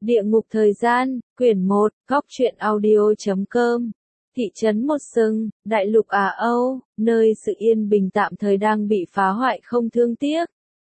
Địa ngục thời gian, quyển 1, góc truyện audio.com. Thị trấn Một Sừng, Đại lục Á Âu, nơi sự yên bình tạm thời đang bị phá hoại không thương tiếc.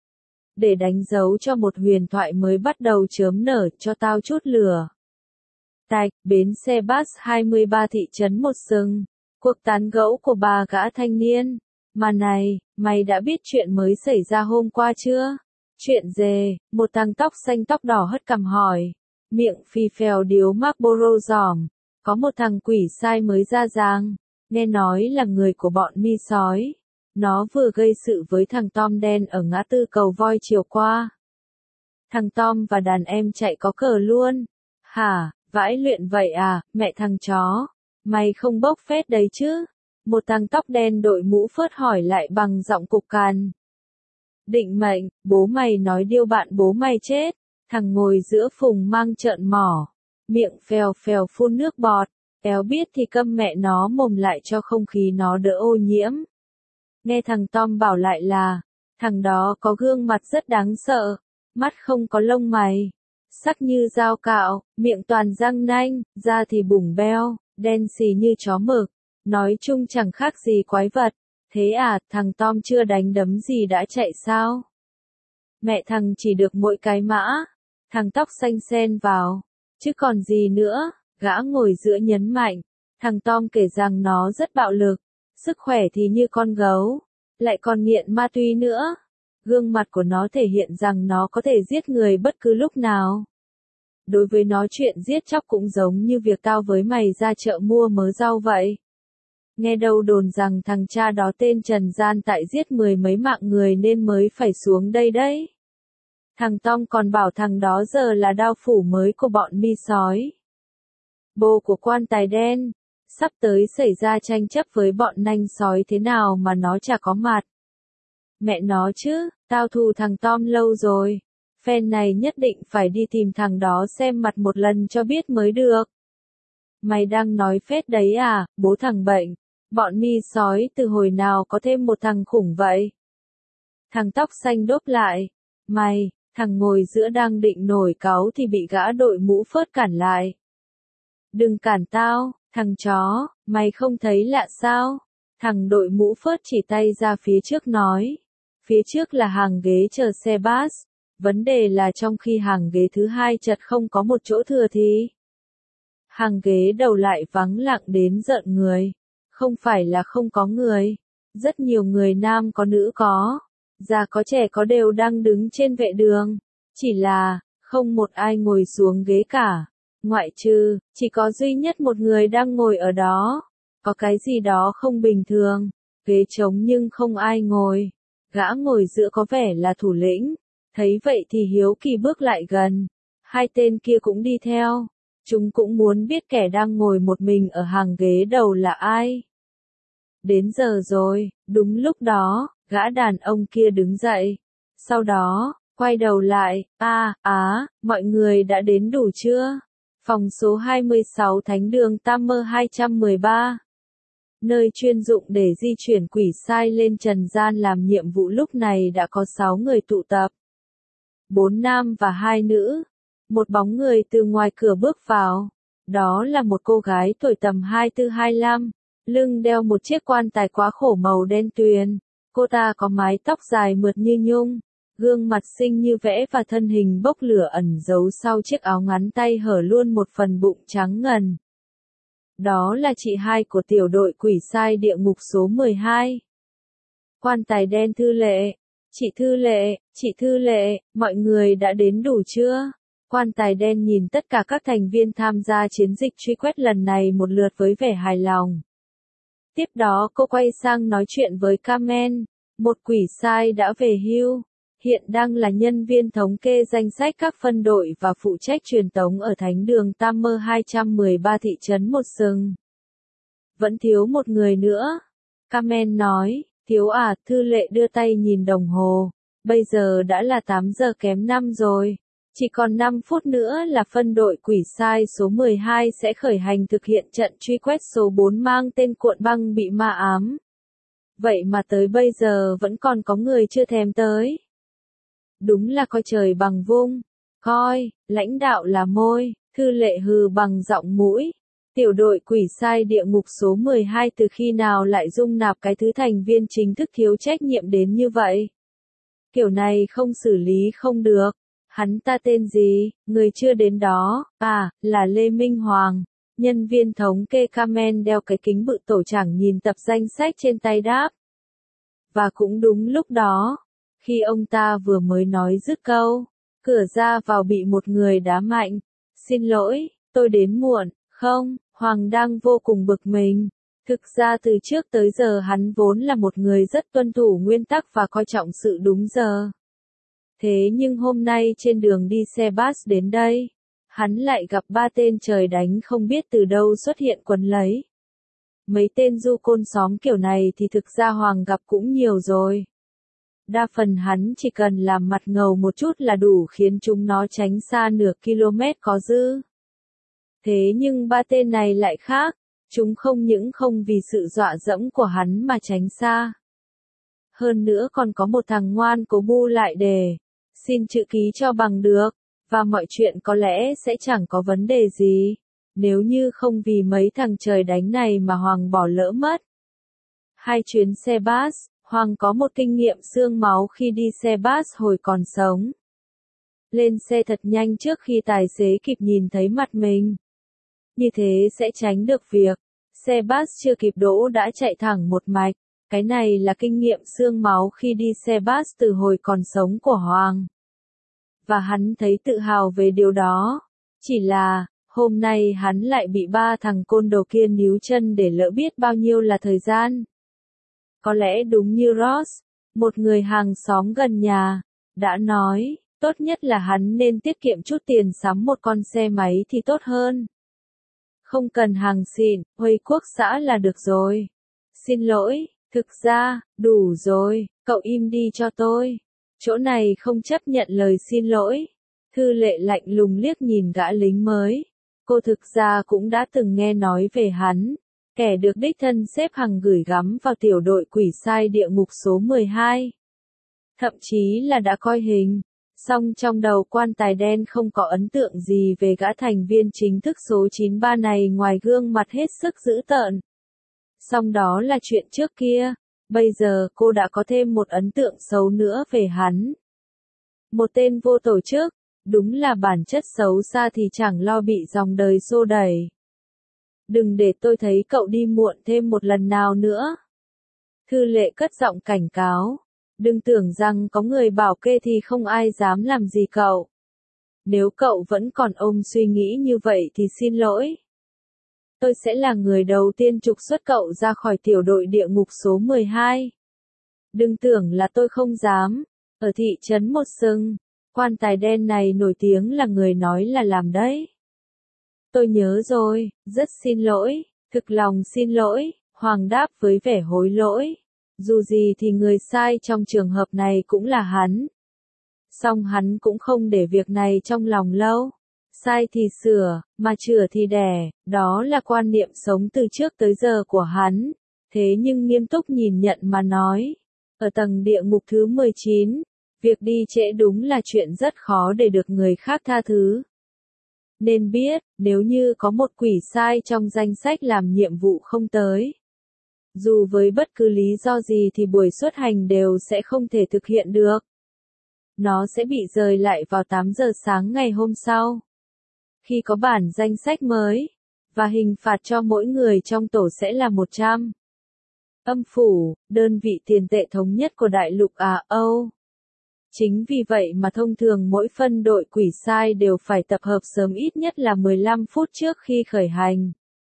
Để đánh dấu cho một huyền thoại mới bắt đầu chớm nở, cho tao chút lửa. Tạch, bến xe bus 23 thị trấn Một Sừng. Cuộc tán gẫu của ba gã thanh niên. Mà này, mày đã biết chuyện mới xảy ra hôm qua chưa? Chuyện gì? Một thằng tóc xanh tóc đỏ hất cằm hỏi. Miệng phì phèo điếu Marlboro giỏm. Có một thằng quỷ sai mới ra giang. Nghe nói là người của bọn mi sói. Nó vừa gây sự với thằng Tom đen ở ngã tư cầu voi chiều qua. Thằng Tom và đàn em chạy có cờ luôn. Hả, vãi luyện vậy à, mẹ thằng chó. Mày không bốc phét đấy chứ? Một thằng tóc đen đội mũ phớt hỏi lại bằng giọng cục cằn. Định mệnh, bố mày nói điêu bạn bố mày chết. Thằng ngồi giữa phùng mang trợn mỏ. Miệng phèo phèo phun nước bọt. Éo biết thì câm mẹ nó mồm lại cho không khí nó đỡ ô nhiễm. Nghe thằng Tom bảo lại là, thằng đó có gương mặt rất đáng sợ. Mắt không có lông mày. Sắc như dao cạo, miệng toàn răng nanh, da thì bủng beo, đen xì như chó mực. Nói chung chẳng khác gì quái vật. Thế à, thằng Tom chưa đánh đấm gì đã chạy sao? Mẹ thằng chỉ được mỗi cái mã. Thằng tóc xanh xen vào. Chứ còn gì nữa, gã ngồi giữa nhấn mạnh. Thằng Tom kể rằng nó rất bạo lực. Sức khỏe thì như con gấu. Lại còn nghiện ma túy nữa. Gương mặt của nó thể hiện rằng nó có thể giết người bất cứ lúc nào. Đối với nó chuyện giết chóc cũng giống như việc tao với mày ra chợ mua mớ rau vậy. Nghe đâu đồn rằng thằng cha đó tên Trần Gian tại giết mười mấy mạng người nên mới phải xuống đây đấy. Thằng Tom còn bảo thằng đó giờ là đao phủ mới của bọn mi sói. Bồ của quan tài đen. Sắp tới xảy ra tranh chấp với bọn nanh sói thế nào mà nó chả có mặt. Mẹ nó chứ, tao thù thằng Tom lâu rồi. Phen này nhất định phải đi tìm thằng đó xem mặt một lần cho biết mới được. Mày đang nói phết đấy à, bố thằng bệnh. Bọn mi sói từ hồi nào có thêm một thằng khủng vậy? Thằng tóc xanh đốp lại. Mày, thằng ngồi giữa đang định nổi cáu thì bị gã đội mũ phớt cản lại. Đừng cản tao, thằng chó, mày không thấy lạ sao? Thằng đội mũ phớt chỉ tay ra phía trước nói. Phía trước là hàng ghế chờ xe bus. Vấn đề là trong khi hàng ghế thứ hai chật không có một chỗ thừa thì hàng ghế đầu lại vắng lặng đến rợn người. Không phải là không có người. Rất nhiều người nam có nữ có. Già có trẻ có đều đang đứng trên vệ đường. Chỉ là, không một ai ngồi xuống ghế cả. Ngoại trừ, chỉ có duy nhất một người đang ngồi ở đó. Có cái gì đó không bình thường. Ghế trống nhưng không ai ngồi. Gã ngồi giữa có vẻ là thủ lĩnh. Thấy vậy thì hiếu kỳ bước lại gần. Hai tên kia cũng đi theo. Chúng cũng muốn biết kẻ đang ngồi một mình ở hàng ghế đầu là ai. Đến giờ rồi, đúng lúc đó, gã đàn ông kia đứng dậy. Sau đó, quay đầu lại, mọi người đã đến đủ chưa? Phòng số 26 Thánh đường Tam Mơ 213. Nơi chuyên dụng để di chuyển quỷ sai lên trần gian làm nhiệm vụ lúc này đã có 6 người tụ tập. 4 nam và 2 nữ. Một bóng người từ ngoài cửa bước vào. Đó là một cô gái tuổi tầm 24-25. Lưng đeo một chiếc quan tài quá khổ màu đen tuyền. Cô ta có mái tóc dài mượt như nhung. Gương mặt xinh như vẽ và thân hình bốc lửa ẩn giấu sau chiếc áo ngắn tay hở luôn một phần bụng trắng ngần. Đó là chị hai của tiểu đội quỷ sai địa ngục số 12. Quan tài đen Thư Lệ. Chị Thư Lệ, mọi người đã đến đủ chưa? Quan tài đen nhìn tất cả các thành viên tham gia chiến dịch truy quét lần này một lượt với vẻ hài lòng. Tiếp đó cô quay sang nói chuyện với Carmen, một quỷ sai đã về hưu. Hiện đang là nhân viên thống kê danh sách các phân đội và phụ trách truyền tống ở Thánh đường Tam Mơ 213 thị trấn Một Sừng. Vẫn thiếu một người nữa. Carmen nói, thiếu à, Thư Lệ đưa tay nhìn đồng hồ. Bây giờ đã là 8 giờ kém 5 rồi. Chỉ còn 5 phút nữa là phân đội quỷ sai số 12 sẽ khởi hành thực hiện trận truy quét số 4 mang tên cuộn băng bị ma ám. Vậy mà tới bây giờ vẫn còn có người chưa thèm tới. Đúng là coi trời bằng vung. Coi, lãnh đạo là môi, Thư Lệ hừ bằng giọng mũi. Tiểu đội quỷ sai địa ngục số 12 từ khi nào lại dung nạp cái thứ thành viên chính thức thiếu trách nhiệm đến như vậy? Kiểu này không xử lý không được. Hắn ta tên gì, người chưa đến đó, à, là Lê Minh Hoàng. Nhân viên thống kê Kamen đeo cái kính bự tổ chẳng nhìn tập danh sách trên tay đáp. Và cũng đúng lúc đó, khi ông ta vừa mới nói dứt câu, cửa ra vào bị một người đá mạnh. Xin lỗi, tôi đến muộn, không, Hoàng đang vô cùng bực mình. Thực ra từ trước tới giờ hắn vốn là một người rất tuân thủ nguyên tắc và coi trọng sự đúng giờ. Thế nhưng hôm nay trên đường đi xe bus đến đây, hắn lại gặp ba tên trời đánh không biết từ đâu xuất hiện quấn lấy. Mấy tên du côn xóm kiểu này thì thực ra Hoàng gặp cũng nhiều rồi. Đa phần hắn chỉ cần làm mặt ngầu một chút là đủ khiến chúng nó tránh xa nửa km có dư. Thế nhưng ba tên này lại khác, chúng không những không vì sự dọa dẫm của hắn mà tránh xa. Hơn nữa còn có một thằng ngoan cố bu lại đề, xin chữ ký cho bằng được, và mọi chuyện có lẽ sẽ chẳng có vấn đề gì, nếu như không vì mấy thằng trời đánh này mà Hoàng bỏ lỡ mất. 2 chuyến xe bus, Hoàng có một kinh nghiệm xương máu khi đi xe bus hồi còn sống. Lên xe thật nhanh trước khi tài xế kịp nhìn thấy mặt mình. Như thế sẽ tránh được việc xe bus chưa kịp đỗ đã chạy thẳng một mạch. Cái này là kinh nghiệm xương máu khi đi xe bus từ hồi còn sống của Hoàng. Và hắn thấy tự hào về điều đó. Chỉ là, hôm nay hắn lại bị ba thằng côn đồ kia níu chân để lỡ biết bao nhiêu là thời gian. Có lẽ đúng như Ross, một người hàng xóm gần nhà, đã nói, tốt nhất là hắn nên tiết kiệm chút tiền sắm một con xe máy thì tốt hơn. Không cần hàng xịn, Huây Quốc xã là được rồi. Xin lỗi, thực ra, đủ rồi, cậu im đi cho tôi. Chỗ này không chấp nhận lời xin lỗi. Thư Lệ lạnh lùng liếc nhìn gã lính mới. Cô thực ra cũng đã từng nghe nói về hắn. Kẻ được đích thân xếp hàng gửi gắm vào tiểu đội quỷ sai địa ngục số 12. Thậm chí là đã coi hình. Song trong đầu quan tài đen không có ấn tượng gì về gã thành viên chính thức số 93 này ngoài gương mặt hết sức dữ tợn. Song đó là chuyện trước kia. Bây giờ cô đã có thêm một ấn tượng xấu nữa về hắn. Một tên vô tổ chức, đúng là bản chất xấu xa thì chẳng lo bị dòng đời xô đẩy. Đừng để tôi thấy cậu đi muộn thêm một lần nào nữa. Thư Lệ cất giọng cảnh cáo. Đừng tưởng rằng có người bảo kê thì không ai dám làm gì cậu. Nếu cậu vẫn còn ôm suy nghĩ như vậy thì xin lỗi. Tôi sẽ là người đầu tiên trục xuất cậu ra khỏi tiểu đội địa ngục số 12. Đừng tưởng là tôi không dám. Ở thị trấn Một Sừng, quan tài đen này nổi tiếng là người nói là làm đấy. Tôi nhớ rồi, rất xin lỗi, thực lòng xin lỗi, Hoàng đáp với vẻ hối lỗi. Dù gì thì người sai trong trường hợp này cũng là hắn. Song hắn cũng không để việc này trong lòng lâu. Sai thì sửa, mà chữa thì đẻ, đó là quan niệm sống từ trước tới giờ của hắn. Thế nhưng nghiêm túc nhìn nhận mà nói, ở tầng địa ngục thứ 19, việc đi trễ đúng là chuyện rất khó để được người khác tha thứ. Nên biết, nếu như có một quỷ sai trong danh sách làm nhiệm vụ không tới, dù với bất cứ lý do gì thì buổi xuất hành đều sẽ không thể thực hiện được. Nó sẽ bị rời lại vào 8 giờ sáng ngày hôm sau. Khi có bản danh sách mới, và hình phạt cho mỗi người trong tổ sẽ là 100 âm phủ, đơn vị tiền tệ thống nhất của đại lục Á Âu. Chính vì vậy mà thông thường mỗi phân đội quỷ sai đều phải tập hợp sớm ít nhất là 15 phút trước khi khởi hành.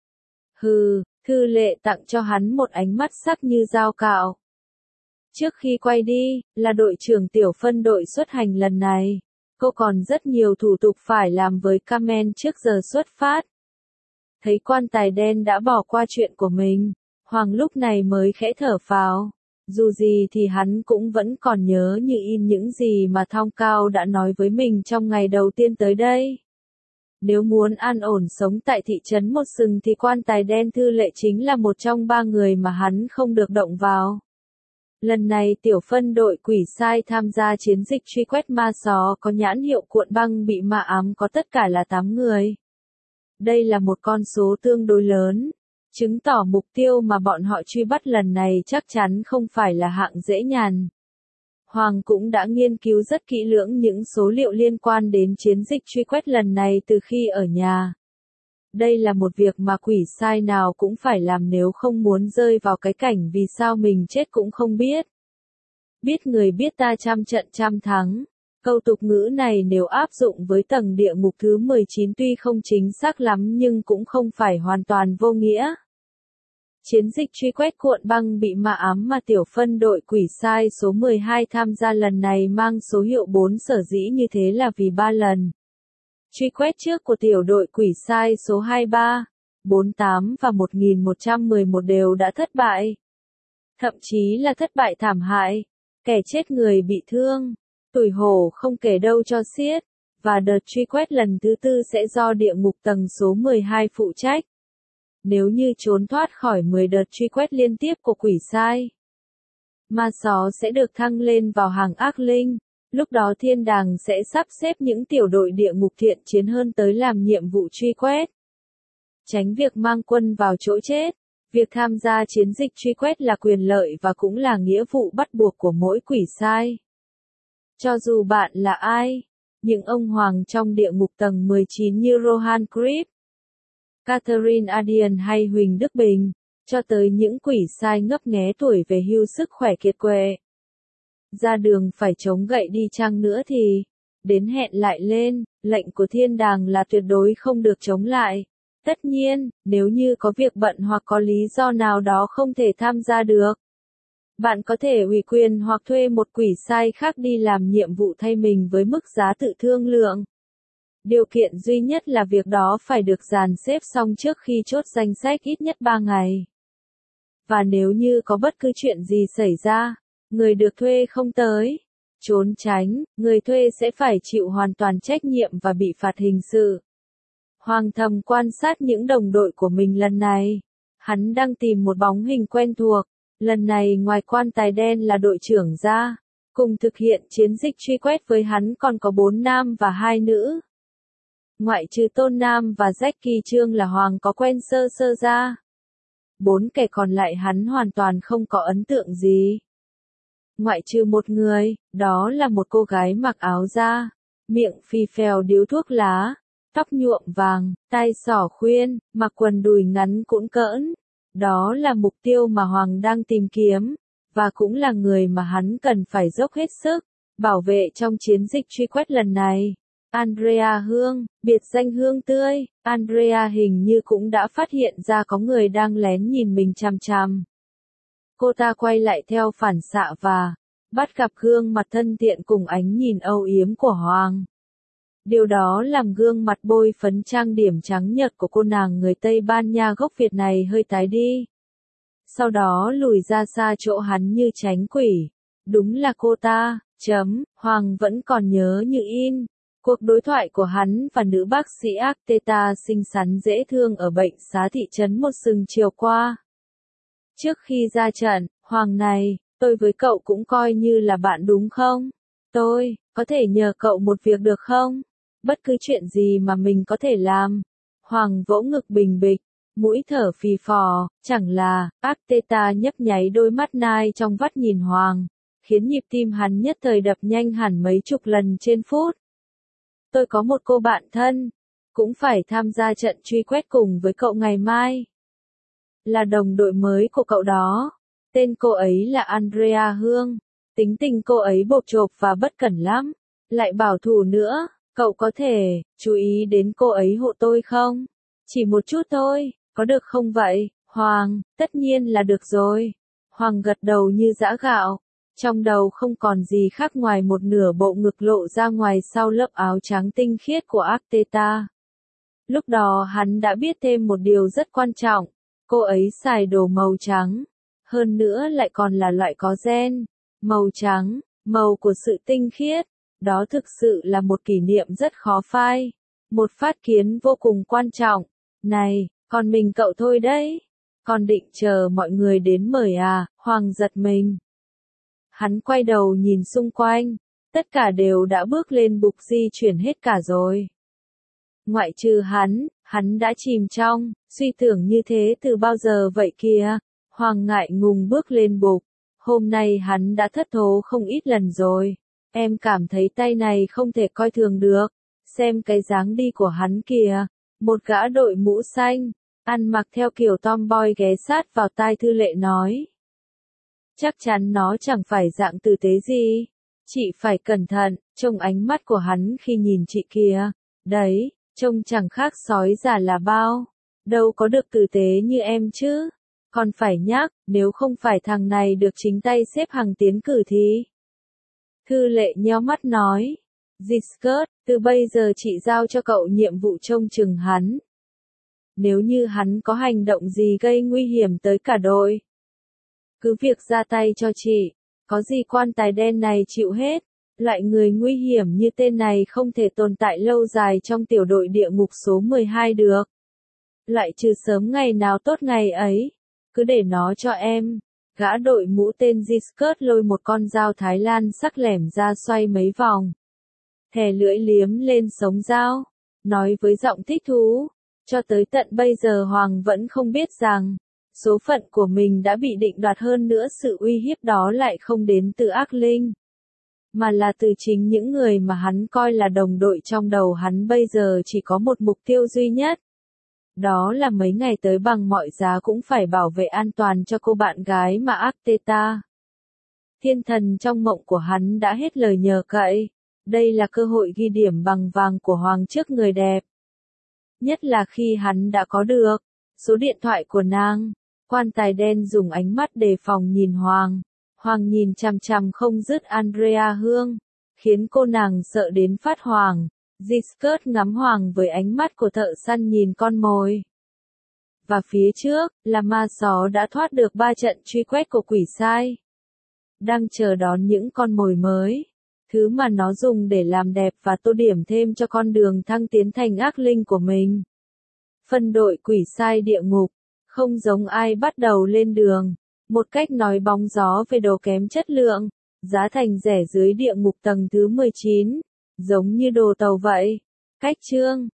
Hừ, Thư Lệ tặng cho hắn một ánh mắt sắc như dao cạo. Trước khi quay đi, là đội trưởng tiểu phân đội xuất hành lần này. Cô còn rất nhiều thủ tục phải làm với Kamen trước giờ xuất phát. Thấy quan tài đen đã bỏ qua chuyện của mình, Hoàng lúc này mới khẽ thở phào. Dù gì thì hắn cũng vẫn còn nhớ như in những gì mà Thong Cao đã nói với mình trong ngày đầu tiên tới đây. Nếu muốn an ổn sống tại thị trấn Một Sừng thì quan tài đen Thư Lệ chính là một trong 3 người mà hắn không được động vào. Lần này tiểu phân đội quỷ sai tham gia chiến dịch truy quét ma só có nhãn hiệu cuộn băng bị ma ám có tất cả là 8 người. Đây là một con số tương đối lớn, chứng tỏ mục tiêu mà bọn họ truy bắt lần này chắc chắn không phải là hạng dễ nhàn. Hoàng cũng đã nghiên cứu rất kỹ lưỡng những số liệu liên quan đến chiến dịch truy quét lần này từ khi ở nhà. Đây là một việc mà quỷ sai nào cũng phải làm nếu không muốn rơi vào cái cảnh vì sao mình chết cũng không biết. Biết người biết ta trăm trận trăm thắng. Câu tục ngữ này nếu áp dụng với tầng địa ngục thứ 19 tuy không chính xác lắm nhưng cũng không phải hoàn toàn vô nghĩa. Chiến dịch truy quét cuộn băng bị ma ám mà tiểu phân đội quỷ sai số 12 tham gia lần này mang số hiệu 4 sở dĩ như thế là vì 3 lần. Truy quét trước của tiểu đội quỷ sai số 23, 48 và 1111 đều đã thất bại. Thậm chí là thất bại thảm hại, kẻ chết người bị thương, tủi hổ không kể đâu cho xiết, và đợt truy quét lần thứ tư sẽ do địa ngục tầng số 12 phụ trách. Nếu như trốn thoát khỏi 10 đợt truy quét liên tiếp của quỷ sai, ma só sẽ được thăng lên vào hàng ác linh. Lúc đó thiên đàng sẽ sắp xếp những tiểu đội địa ngục thiện chiến hơn tới làm nhiệm vụ truy quét. Tránh việc mang quân vào chỗ chết, việc tham gia chiến dịch truy quét là quyền lợi và cũng là nghĩa vụ bắt buộc của mỗi quỷ sai. Cho dù bạn là ai, những ông hoàng trong địa ngục tầng 19 như Rohan Grip, Catherine Adian hay Huỳnh Đức Bình, cho tới những quỷ sai ngấp nghé tuổi về hưu sức khỏe kiệt quệ. Ra đường phải chống gậy đi chăng nữa thì, đến hẹn lại lên, lệnh của thiên đàng là tuyệt đối không được chống lại. Tất nhiên, nếu như có việc bận hoặc có lý do nào đó không thể tham gia được, bạn có thể ủy quyền hoặc thuê một quỷ sai khác đi làm nhiệm vụ thay mình với mức giá tự thương lượng. Điều kiện duy nhất là việc đó phải được dàn xếp xong trước khi chốt danh sách ít nhất 3 ngày. Và nếu như có bất cứ chuyện gì xảy ra, người được thuê không tới, trốn tránh, người thuê sẽ phải chịu hoàn toàn trách nhiệm và bị phạt hình sự. Hoàng thầm quan sát những đồng đội của mình lần này. Hắn đang tìm một bóng hình quen thuộc. Lần này ngoài quan tài đen là đội trưởng ra, cùng thực hiện chiến dịch truy quét với hắn còn có 4 nam và 2 nữ. Ngoại trừ Tôn Nam và Jackie Trương là Hoàng có quen sơ sơ ra. 4 kẻ còn lại hắn hoàn toàn không có ấn tượng gì. Ngoại trừ một người, đó là một cô gái mặc áo da, miệng phì phèo điếu thuốc lá, tóc nhuộm vàng, tai xỏ khuyên, mặc quần đùi ngắn cũn cỡn. Đó là mục tiêu mà Hoàng đang tìm kiếm, và cũng là người mà hắn cần phải dốc hết sức bảo vệ trong chiến dịch truy quét lần này. Andrea Hương, biệt danh Hương Tươi, Andrea hình như cũng đã phát hiện ra có người đang lén nhìn mình chằm chằm. Cô ta quay lại theo phản xạ và bắt gặp gương mặt thân thiện cùng ánh nhìn âu yếm của Hoàng. Điều đó làm gương mặt bôi phấn trang điểm trắng nhợt của cô nàng người Tây Ban Nha gốc Việt này hơi tái đi. Sau đó lùi ra xa chỗ hắn như tránh quỷ. Đúng là cô ta, Hoàng vẫn còn nhớ như in. Cuộc đối thoại của hắn và nữ bác sĩ Arteta xinh xắn dễ thương ở bệnh xá thị trấn một sừng chiều qua. Trước khi ra trận, Hoàng này, tôi với cậu cũng coi như là bạn đúng không? Tôi, có thể nhờ cậu một việc được không? Bất cứ chuyện gì mà mình có thể làm. Hoàng vỗ ngực bình bịch, mũi thở phì phò, chẳng là, Arteta nhấp nháy đôi mắt nai trong vắt nhìn Hoàng, khiến nhịp tim hắn nhất thời đập nhanh hẳn mấy chục lần trên phút. Tôi có một cô bạn thân, cũng phải tham gia trận truy quét cùng với cậu ngày mai. Là đồng đội mới của cậu đó. Tên cô ấy là Andrea Hương. Tính tình cô ấy bộp chộp và bất cẩn lắm. Lại bảo thủ nữa, cậu có thể chú ý đến cô ấy hộ tôi không? Chỉ một chút thôi, có được không vậy, Hoàng? Tất nhiên là được rồi. Hoàng gật đầu như giã gạo. Trong đầu không còn gì khác ngoài một nửa bộ ngực lộ ra ngoài sau lớp áo trắng tinh khiết của Arteta. Lúc đó hắn đã biết thêm một điều rất quan trọng. Cô ấy xài đồ màu trắng. Hơn nữa lại còn là loại có gen. Màu trắng, màu của sự tinh khiết. Đó thực sự là một kỷ niệm rất khó phai. Một phát kiến vô cùng quan trọng. Này, còn mình cậu thôi đấy. Còn định chờ mọi người đến mời à? Hoàng giật mình. Hắn quay đầu nhìn xung quanh, tất cả đều đã bước lên bục di chuyển hết cả rồi. Ngoại trừ hắn đã chìm trong suy tưởng như thế từ bao giờ vậy kìa. Hoàng ngại ngùng bước lên bục. Hôm nay hắn đã thất thố không ít lần rồi. Em cảm thấy tay này không thể coi thường được. Xem cái dáng đi của hắn kìa. Một gã đội mũ xanh, ăn mặc theo kiểu tomboy ghé sát vào tai Thư Lệ nói. Chắc chắn nó chẳng phải dạng tử tế gì. Chị phải cẩn thận, trông ánh mắt của hắn khi nhìn chị kìa. Đấy, trông chẳng khác sói già là bao. Đâu có được tử tế như em chứ. Còn phải nhắc, nếu không phải thằng này được chính tay xếp hàng tiến cử thì. Thư Lệ nheo mắt nói. Giscard, từ bây giờ chị giao cho cậu nhiệm vụ trông chừng hắn. Nếu như hắn có hành động gì gây nguy hiểm tới cả đội, cứ việc ra tay cho chị. Có gì quan tài đen này chịu hết. Loại người nguy hiểm như tên này không thể tồn tại lâu dài trong tiểu đội địa ngục số 12 được. Loại trừ sớm ngày nào tốt ngày ấy. Cứ để nó cho em. Gã đội mũ tên Giscard lôi một con dao Thái Lan sắc lẻm ra xoay mấy vòng. Thè lưỡi liếm lên sống dao. Nói với giọng thích thú. Cho tới tận bây giờ Hoàng vẫn không biết rằng, số phận của mình đã bị định đoạt, hơn nữa sự uy hiếp đó lại không đến từ ác linh, mà là từ chính những người mà hắn coi là đồng đội. Trong đầu hắn bây giờ chỉ có một mục tiêu duy nhất. Đó là mấy ngày tới bằng mọi giá cũng phải bảo vệ an toàn cho cô bạn gái mà Arteta. Thiên thần trong mộng của hắn đã hết lời nhờ cậy. Đây là cơ hội ghi điểm bằng vàng của Hoàng trước người đẹp. Nhất là khi hắn đã có được số điện thoại của nàng. Quan tài đen dùng ánh mắt đề phòng nhìn Hoàng. Hoàng nhìn chằm chằm không dứt Andrea Hương, khiến cô nàng sợ đến phát hoảng. Giscard ngắm Hoàng với ánh mắt của thợ săn nhìn con mồi. Và phía trước, là ma só đã thoát được 3 trận truy quét của quỷ sai. Đang chờ đón những con mồi mới. Thứ mà nó dùng để làm đẹp và tô điểm thêm cho con đường thăng tiến thành ác linh của mình. Phân đội quỷ sai địa ngục, không giống ai bắt đầu lên đường. Một cách nói bóng gió về đồ kém chất lượng, giá thành rẻ dưới địa ngục tầng thứ 19, giống như đồ tàu vậy. Cách chương